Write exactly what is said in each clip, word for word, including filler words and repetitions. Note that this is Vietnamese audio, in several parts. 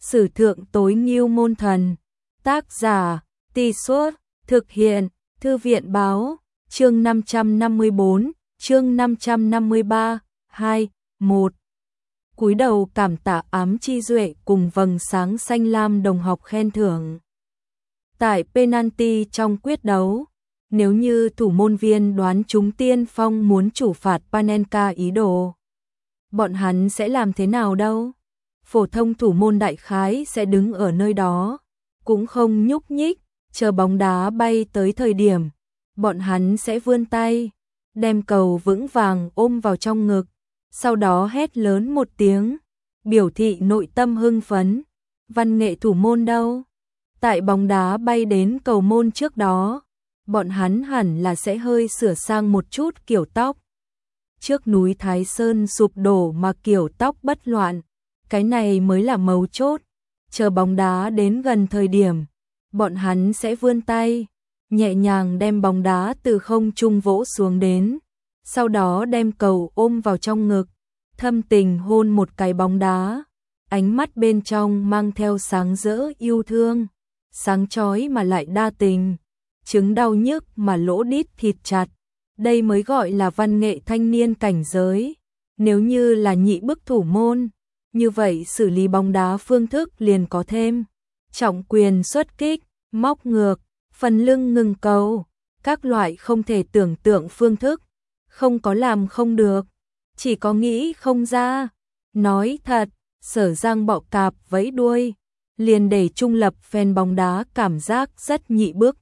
Sử thượng tối ngưu môn thần. Tác giả, Tì Suốt, thực hiện, Thư viện báo, chương năm trăm năm mươi bốn, chương năm trăm năm mươi ba, hai, một. Cúi đầu cảm tạ Ám Chi Duệ cùng vầng sáng xanh lam đồng học khen thưởng. Tại penalty trong quyết đấu, nếu như thủ môn viên đoán trúng Tiên Phong muốn chủ phạt Panenka ý đồ, bọn hắn sẽ làm thế nào đâu? Phổ thông thủ môn đại khái sẽ đứng ở nơi đó, cũng không nhúc nhích, chờ bóng đá bay tới thời điểm, bọn hắn sẽ vươn tay, đem cầu vững vàng ôm vào trong ngực, sau đó hét lớn một tiếng, biểu thị nội tâm hưng phấn. Văn nghệ thủ môn đâu? Tại bóng đá bay đến cầu môn trước đó, bọn hắn hẳn là sẽ hơi sửa sang một chút kiểu tóc. Trước núi Thái Sơn sụp đổ mà kiểu tóc bất loạn, cái này mới là mấu chốt. Chờ bóng đá đến gần thời điểm, bọn hắn sẽ vươn tay, nhẹ nhàng đem bóng đá từ không trung vỗ xuống đến, sau đó đem cầu ôm vào trong ngực, thâm tình hôn một cái bóng đá, ánh mắt bên trong mang theo sáng rỡ yêu thương, sáng chói mà lại đa tình, chứng đau nhức mà lỗ đít thịt chặt. Đây mới gọi là văn nghệ thanh niên cảnh giới. Nếu như là nhị bức thủ môn, như vậy xử lý bóng đá phương thức liền có thêm trọng quyền xuất kích, móc ngược, phần lưng ngừng cầu, các loại không thể tưởng tượng phương thức, không có làm không được, chỉ có nghĩ không ra. Nói thật, Sở Giang bọ cạp vẫy đuôi, liền để trung lập fan bóng đá cảm giác rất nhị bức.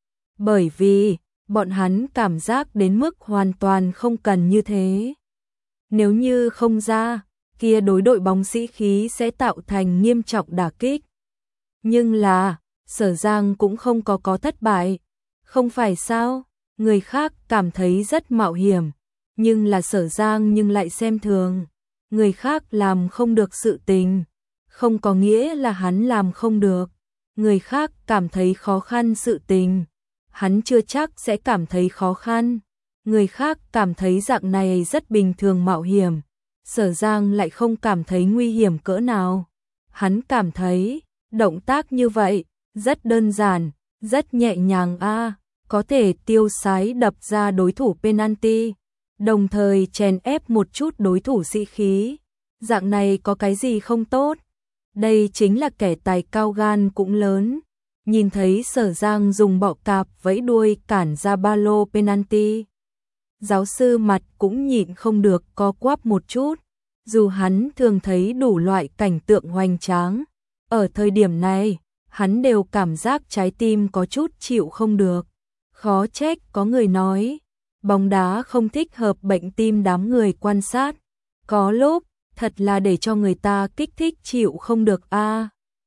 Bởi vì, bọn hắn cảm giác đến mức hoàn toàn không cần như thế. Nếu như không ra, kia đối đội bóng sĩ khí sẽ tạo thành nghiêm trọng đả kích. Nhưng là, Sở Giang cũng không có có thất bại. Không phải sao, người khác cảm thấy rất mạo hiểm, nhưng là Sở Giang nhưng lại xem thường. Người khác làm không được sự tình, không có nghĩa là hắn làm không được. Người khác cảm thấy khó khăn sự tình, hắn chưa chắc sẽ cảm thấy khó khăn. Người khác cảm thấy dạng này rất bình thường mạo hiểm, Sở Giang lại không cảm thấy nguy hiểm cỡ nào. Hắn cảm thấy, động tác như vậy, rất đơn giản, rất nhẹ nhàng a, có thể tiêu sái đập ra đối thủ penalty, đồng thời chèn ép một chút đối thủ sĩ khí. Dạng này có cái gì không tốt? Đây chính là kẻ tài cao gan cũng lớn. Nhìn thấy Sở Giang dùng bọ cạp vẫy đuôi cản ra ba lô penalty, giáo sư mặt cũng nhịn không được co quắp một chút. Dù hắn thường thấy đủ loại cảnh tượng hoành tráng, ở thời điểm này, hắn đều cảm giác trái tim có chút chịu không được. Khó trách có người nói, bóng đá không thích hợp bệnh tim đám người quan sát. Có lúc, thật là để cho người ta kích thích chịu không được a. À.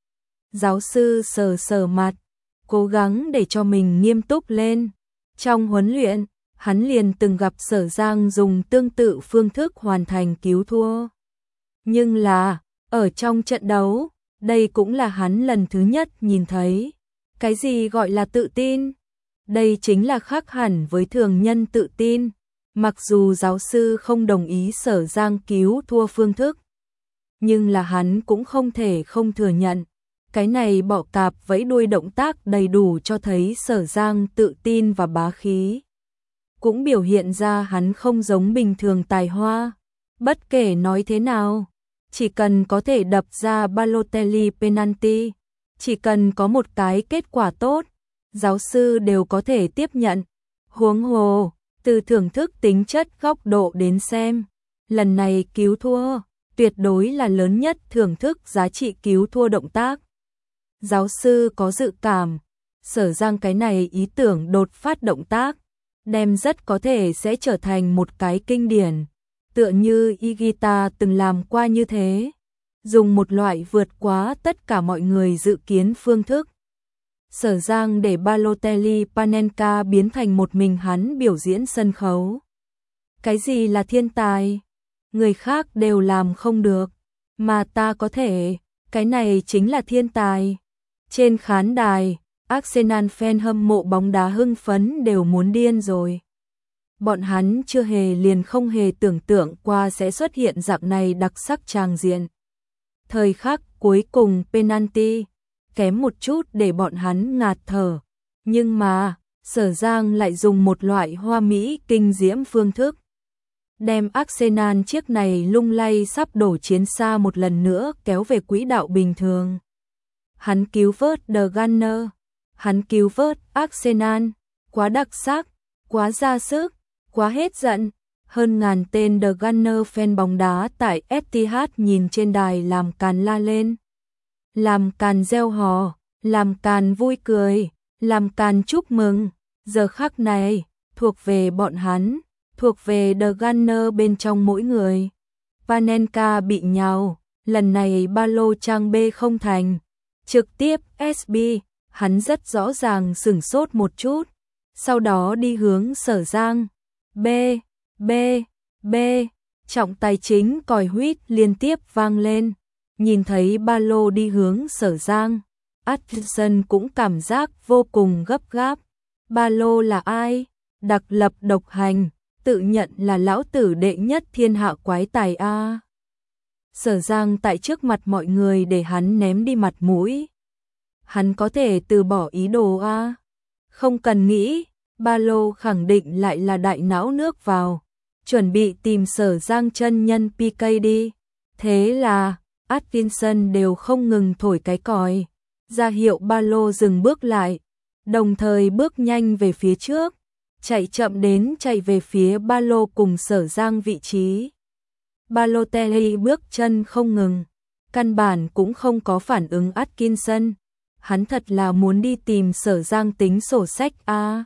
Giáo sư sờ sờ mặt, cố gắng để cho mình nghiêm túc lên. Trong huấn luyện, hắn liền từng gặp Sở Giang dùng tương tự phương thức hoàn thành cứu thua. Nhưng là, ở trong trận đấu, đây cũng là hắn lần thứ nhất nhìn thấy. Cái gì gọi là tự tin? Đây chính là khác hẳn với thường nhân tự tin. Mặc dù giáo sư không đồng ý Sở Giang cứu thua phương thức, nhưng là hắn cũng không thể không thừa nhận. Cái này bọ cạp vẫy đuôi động tác đầy đủ cho thấy Sở Giang tự tin và bá khí. Cũng biểu hiện ra hắn không giống bình thường tài hoa. Bất kể nói thế nào, chỉ cần có thể đập ra Balotelli penalty, chỉ cần có một cái kết quả tốt, giáo sư đều có thể tiếp nhận. Huống hồ, từ thưởng thức tính chất góc độ đến xem, lần này cứu thua, tuyệt đối là lớn nhất thưởng thức giá trị cứu thua động tác. Giáo sư có dự cảm, Sở Giang cái này ý tưởng đột phát động tác, đem rất có thể sẽ trở thành một cái kinh điển, tựa như Higuita từng làm qua như thế, dùng một loại vượt quá tất cả mọi người dự kiến phương thức. Sở Giang để Balotelli Panenka biến thành một mình hắn biểu diễn sân khấu. Cái gì là thiên tài? Người khác đều làm không được, mà ta có thể, cái này chính là thiên tài. Trên khán đài, Arsenal fan hâm mộ bóng đá hưng phấn đều muốn điên rồi. Bọn hắn chưa hề liền không hề tưởng tượng qua sẽ xuất hiện dạng này đặc sắc tràng diện. Thời khắc cuối cùng penalty, kém một chút để bọn hắn ngạt thở. Nhưng mà, Sở Giang lại dùng một loại hoa mỹ kinh diễm phương thức. Đem Arsenal chiếc này lung lay sắp đổ chiến xa một lần nữa kéo về quỹ đạo bình thường. Hắn cứu vớt The Gunner, hắn cứu vớt Arsenal, quá đặc sắc, quá ra sức, quá hết giận. Hơn ngàn tên The Gunner fan bóng đá tại Etihad nhìn trên đài làm càn la lên. Làm càn reo hò, làm càn vui cười, làm càn chúc mừng. Giờ khắc này, thuộc về bọn hắn, thuộc về The Gunner bên trong mỗi người. Panenka bị nhào, lần này ba lô trang B không thành. Trực tiếp ét bê, hắn rất rõ ràng sửng sốt một chút. Sau đó đi hướng Sở Giang. B, B, B, trọng tài chính còi huýt liên tiếp vang lên. Nhìn thấy ba lô đi hướng Sở Giang, Atkinson cũng cảm giác vô cùng gấp gáp. Ba lô là ai? Đặc lập độc hành, tự nhận là lão tử đệ nhất thiên hạ quái tài a. Sở Giang tại trước mặt mọi người để hắn ném đi mặt mũi. Hắn có thể từ bỏ ý đồ a. Không cần nghĩ, ba lô khẳng định lại là đại não nước vào. Chuẩn bị tìm Sở Giang chân nhân pê ca đi. Thế là, Atkinson đều không ngừng thổi cái còi, ra hiệu ba lô dừng bước lại, đồng thời bước nhanh về phía trước, chạy chậm đến chạy về phía ba lô cùng Sở Giang vị trí. Balotelli bước chân không ngừng, căn bản cũng không có phản ứng Atkinson, hắn thật là muốn đi tìm Sở Giang tính sổ sách a. À.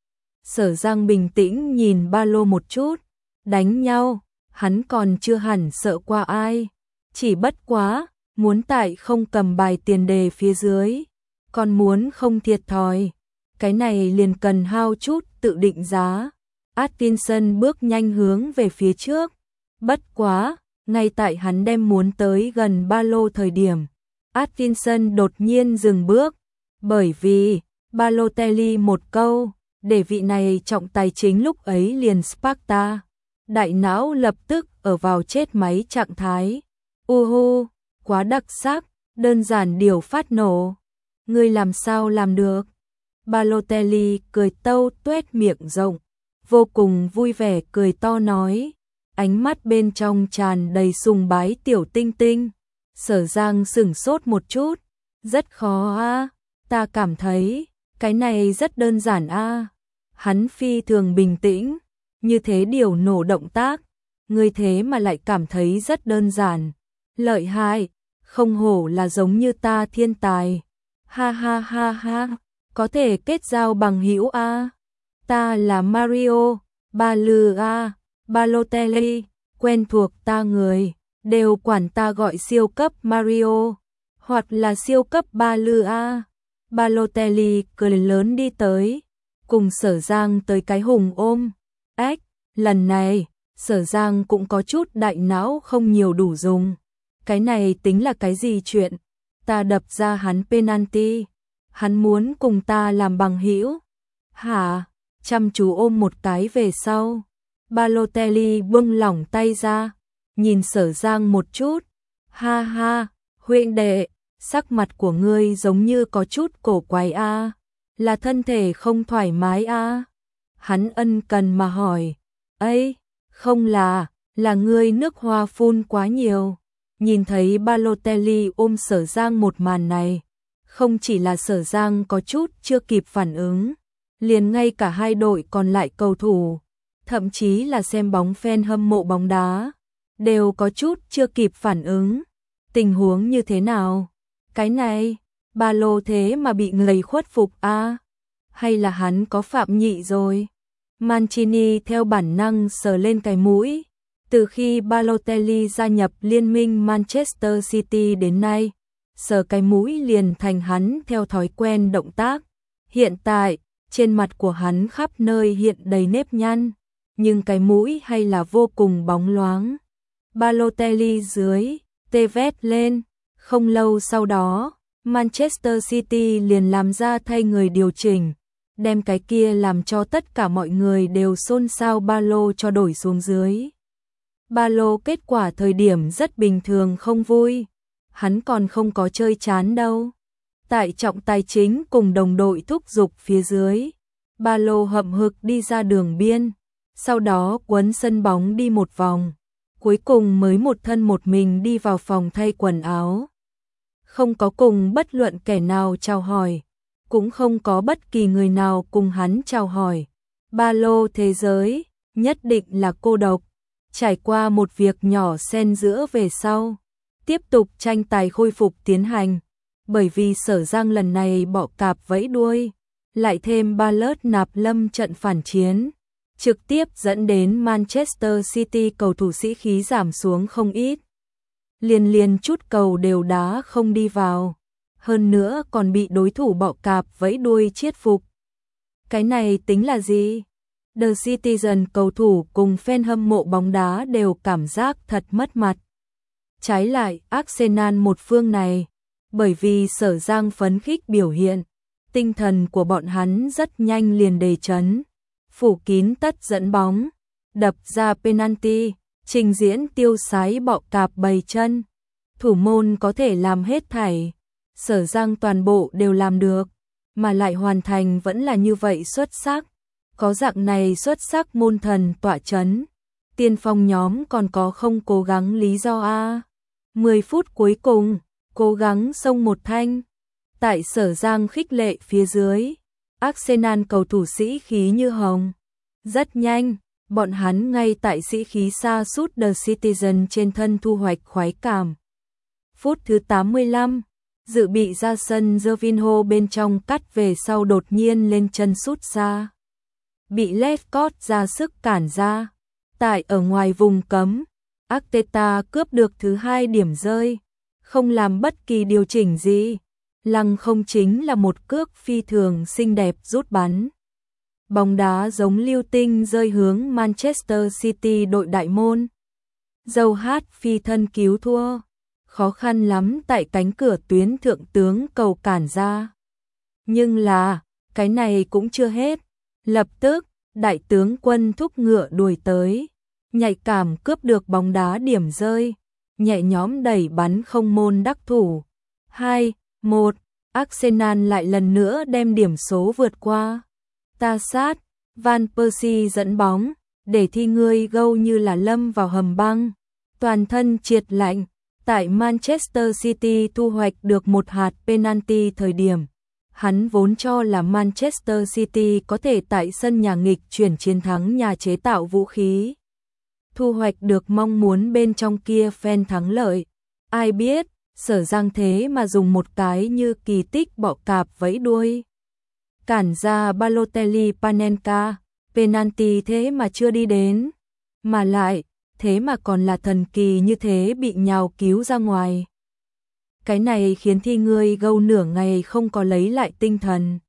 Sở Giang bình tĩnh nhìn ba lô một chút, đánh nhau, hắn còn chưa hẳn sợ qua ai, chỉ bất quá, muốn tại không cầm bài tiền đề phía dưới, còn muốn không thiệt thòi, cái này liền cần hao chút tự định giá. Atkinson bước nhanh hướng về phía trước, bất quá, ngay tại hắn đem muốn tới gần ba lô thời điểm, Atkinson đột nhiên dừng bước, bởi vì, Balotelli một câu, để vị này trọng tài chính lúc ấy liền Sparta, đại não lập tức ở vào chết máy trạng thái. Uhu, quá đặc sắc, đơn giản điều phát nổ. Ngươi làm sao làm được? Balotelli cười tâu tuét miệng rộng, vô cùng vui vẻ cười to nói, ánh mắt bên trong tràn đầy sùng bái tiểu tinh tinh. Sở Giang sửng sốt một chút, rất khó a, ta cảm thấy, cái này rất đơn giản a. Hắn phi thường bình tĩnh, như thế điều nổ động tác, ngươi thế mà lại cảm thấy rất đơn giản. Lợi hại, không hổ là giống như ta thiên tài. Ha ha ha ha, có thể kết giao bằng hữu a. Ta là Mario, ba lư a, Balotelli, quen thuộc ta người, đều quản ta gọi siêu cấp Mario, hoặc là siêu cấp ba lư a. Balotelli cười lớn đi tới, cùng Sở Giang tới cái hùng ôm. Ếch, lần này, Sở Giang cũng có chút đại não không nhiều đủ dùng. Cái này tính là cái gì chuyện? Ta đập ra hắn penalty, hắn muốn cùng ta làm bằng hữu. Hả? Chăm chú ôm một cái về sau. Balotelli buông lỏng tay ra, nhìn Sở Giang một chút. Ha ha, huynh đệ, sắc mặt của ngươi giống như có chút cổ quái a, là thân thể không thoải mái a. Hắn ân cần mà hỏi. Ấy, không là, là ngươi nước hoa phun quá nhiều. Nhìn thấy Balotelli ôm Sở Giang một màn này, không chỉ là Sở Giang có chút chưa kịp phản ứng, liền ngay cả hai đội còn lại cầu thủ, thậm chí là xem bóng fan hâm mộ bóng đá, đều có chút chưa kịp phản ứng. Tình huống như thế nào? Cái này, ba lô thế mà bị người khuất phục a, à? Hay là hắn có phạm nhị rồi? Mancini theo bản năng sờ lên cái mũi. Từ khi Balotelli gia nhập liên minh Manchester City đến nay, sờ cái mũi liền thành hắn theo thói quen động tác. Hiện tại, trên mặt của hắn khắp nơi hiện đầy nếp nhăn, nhưng cái mũi hay là vô cùng bóng loáng. Balotelli dưới, tê vét lên. Không lâu sau đó, Manchester City liền làm ra thay người điều chỉnh, đem cái kia làm cho tất cả mọi người đều xôn xao ba lô cho đổi xuống dưới. Ba lô kết quả thời điểm rất bình thường không vui. hắn còn không có chơi chán đâu. Tại trọng tài chính cùng đồng đội thúc giục phía dưới, ba lô hậm hực đi ra đường biên, sau đó quấn sân bóng đi một vòng, cuối cùng mới một thân một mình đi vào phòng thay quần áo. Không có cùng bất luận kẻ nào chào hỏi, cũng không có bất kỳ người nào cùng hắn chào hỏi. Ba lô thế giới, nhất định là cô độc. Trải qua một việc nhỏ xen giữa về sau, tiếp tục tranh tài khôi phục tiến hành. Bởi vì Sở Giang lần này bỏ cạp vẫy đuôi, lại thêm ba lớt nạp lâm trận phản chiến, trực tiếp dẫn đến Manchester City cầu thủ sĩ khí giảm xuống không ít. Liên liên chút cầu đều đá không đi vào, hơn nữa còn bị đối thủ bỏ cạp vẫy đuôi chiết phục. Cái này tính là gì? The Citizen cầu thủ cùng fan hâm mộ bóng đá đều cảm giác thật mất mặt. Trái lại, Arsenal một phương này, bởi vì Sở Giang phấn khích biểu hiện, tinh thần của bọn hắn rất nhanh liền đề chấn, phủ kín tất dẫn bóng, đập ra penalty, trình diễn tiêu sái bọ cạp bầy chân. Thủ môn có thể làm hết thảy, Sở Giang toàn bộ đều làm được, mà lại hoàn thành vẫn là như vậy xuất sắc. Có dạng này xuất sắc môn thần tọa chấn, tiên phong nhóm còn có không cố gắng lý do a. mười phút cuối cùng, cố gắng xông một thanh. Tại Sở Giang khích lệ phía dưới, Arsenal cầu thủ sĩ khí như hồng. Rất nhanh, bọn hắn ngay tại sĩ khí sa sút The Citizen trên thân thu hoạch khoái cảm. Phút thứ tám mươi lăm, dự bị ra sân Gervinho bên trong cắt về sau đột nhiên lên chân sút ra. Bị Lescott ra sức cản ra. Tại ở ngoài vùng cấm, Arteta cướp được thứ hai điểm rơi, không làm bất kỳ điều chỉnh gì. Lăng không chính là một cước phi thường xinh đẹp rút bắn. Bóng đá giống lưu tinh rơi hướng Manchester City đội đại môn. Dâu hát phi thân cứu thua, khó khăn lắm tại cánh cửa tuyến thượng tướng cầu cản ra. Nhưng là, cái này cũng chưa hết. Lập tức, đại tướng Quân thúc ngựa đuổi tới, nhạy cảm cướp được bóng đá điểm rơi, nhẹ nhõm đẩy bắn không môn đắc thủ. hai một, Arsenal lại lần nữa đem điểm số vượt qua. Ta sát, Van Persie dẫn bóng, để thi ngươi gâu như là lâm vào hầm băng, toàn thân triệt lạnh. Tại Manchester City thu hoạch được một hạt penalty thời điểm, hắn vốn cho là Manchester City có thể tại sân nhà nghịch chuyển chiến thắng nhà chế tạo vũ khí, thu hoạch được mong muốn bên trong kia phen thắng lợi. Ai biết, Sở Giang thế mà dùng một cái như kỳ tích bọ cạp vẫy đuôi, cản ra Balotelli Panenka, penalty thế mà chưa đi đến, mà lại, thế mà còn là thần kỳ như thế bị nhào cứu ra ngoài. Cái này khiến thi ngươi gâu nửa ngày không có lấy lại tinh thần.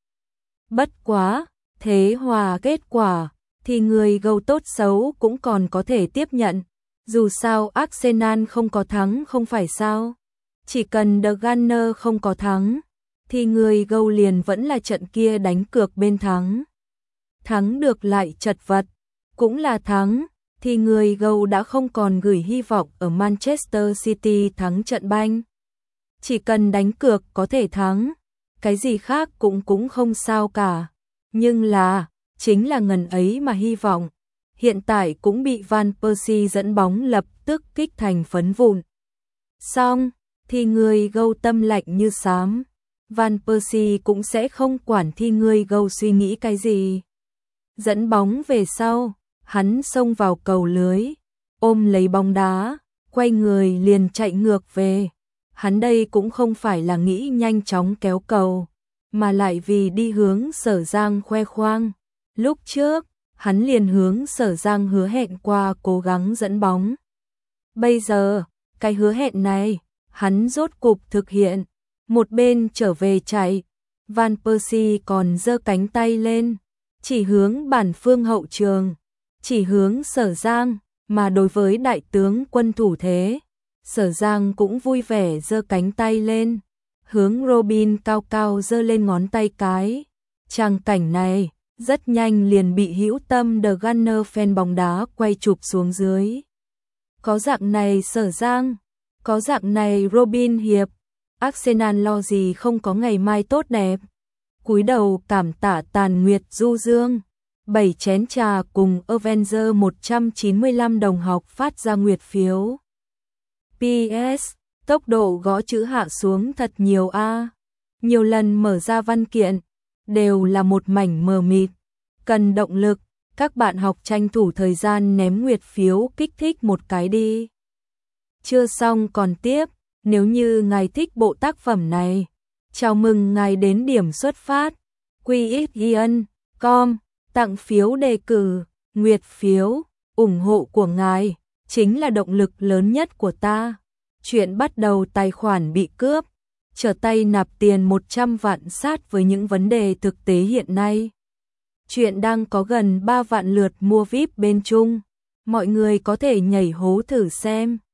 Bất quá, thế hòa kết quả, thì người gâu tốt xấu cũng còn có thể tiếp nhận. Dù sao Arsenal không có thắng không phải sao. Chỉ cần The Gunner không có thắng, thì người gâu liền vẫn là trận kia đánh cược bên thắng. Thắng được lại chật vật, cũng là thắng, thì người gâu đã không còn gửi hy vọng ở Manchester City thắng trận banh. Chỉ cần đánh cược có thể thắng, cái gì khác cũng cũng không sao cả. Nhưng là, chính là ngần ấy mà hy vọng, hiện tại cũng bị Van Persie dẫn bóng lập tức kích thành phấn vụn. Xong, thì người gâu tâm lạnh như xám, Van Persie cũng sẽ không quản thi người gâu suy nghĩ cái gì. Dẫn bóng về sau, hắn xông vào cầu lưới, ôm lấy bóng đá, quay người liền chạy ngược về. Hắn đây cũng không phải là nghĩ nhanh chóng kéo cầu, mà lại vì đi hướng Sở Giang khoe khoang. Lúc trước, hắn liền hướng Sở Giang hứa hẹn qua cố gắng dẫn bóng. Bây giờ, cái hứa hẹn này, hắn rốt cục thực hiện. Một bên trở về chạy, Van Persie còn giơ cánh tay lên, chỉ hướng bản phương hậu trường, chỉ hướng Sở Giang, mà đối với đại tướng Quân thủ thế, Sở Giang cũng vui vẻ giơ cánh tay lên, hướng Robin cao cao giơ lên ngón tay cái. Tràng cảnh này rất nhanh liền bị hữu tâm The Gunner fan bóng đá quay chụp xuống dưới. Có dạng này Sở Giang, Có dạng này Robin Hiệp, Arsenal lo gì không có ngày mai tốt đẹp. Cúi đầu cảm tạ Tàn Nguyệt Du Dương. Bảy chén trà cùng Avenger một trăm chín mươi lăm đồng học phát ra nguyệt phiếu. pê ét. Tốc độ gõ chữ hạ xuống thật nhiều a. Nhiều lần mở ra văn kiện, đều là một mảnh mờ mịt. Cần động lực, các bạn học tranh thủ thời gian ném nguyệt phiếu kích thích một cái đi. Chưa xong còn tiếp, nếu như ngài thích bộ tác phẩm này, chào mừng ngài đến điểm xuất phát. quy ích ian chấm com, tặng phiếu đề cử, nguyệt phiếu, ủng hộ của ngài, chính là động lực lớn nhất của ta. Chuyện bắt đầu tài khoản bị cướp, trở tay nạp tiền một trăm vạn sát với những vấn đề thực tế hiện nay. Chuyện đang có gần ba vạn lượt mua víp bên Trung, mọi người có thể nhảy hố thử xem.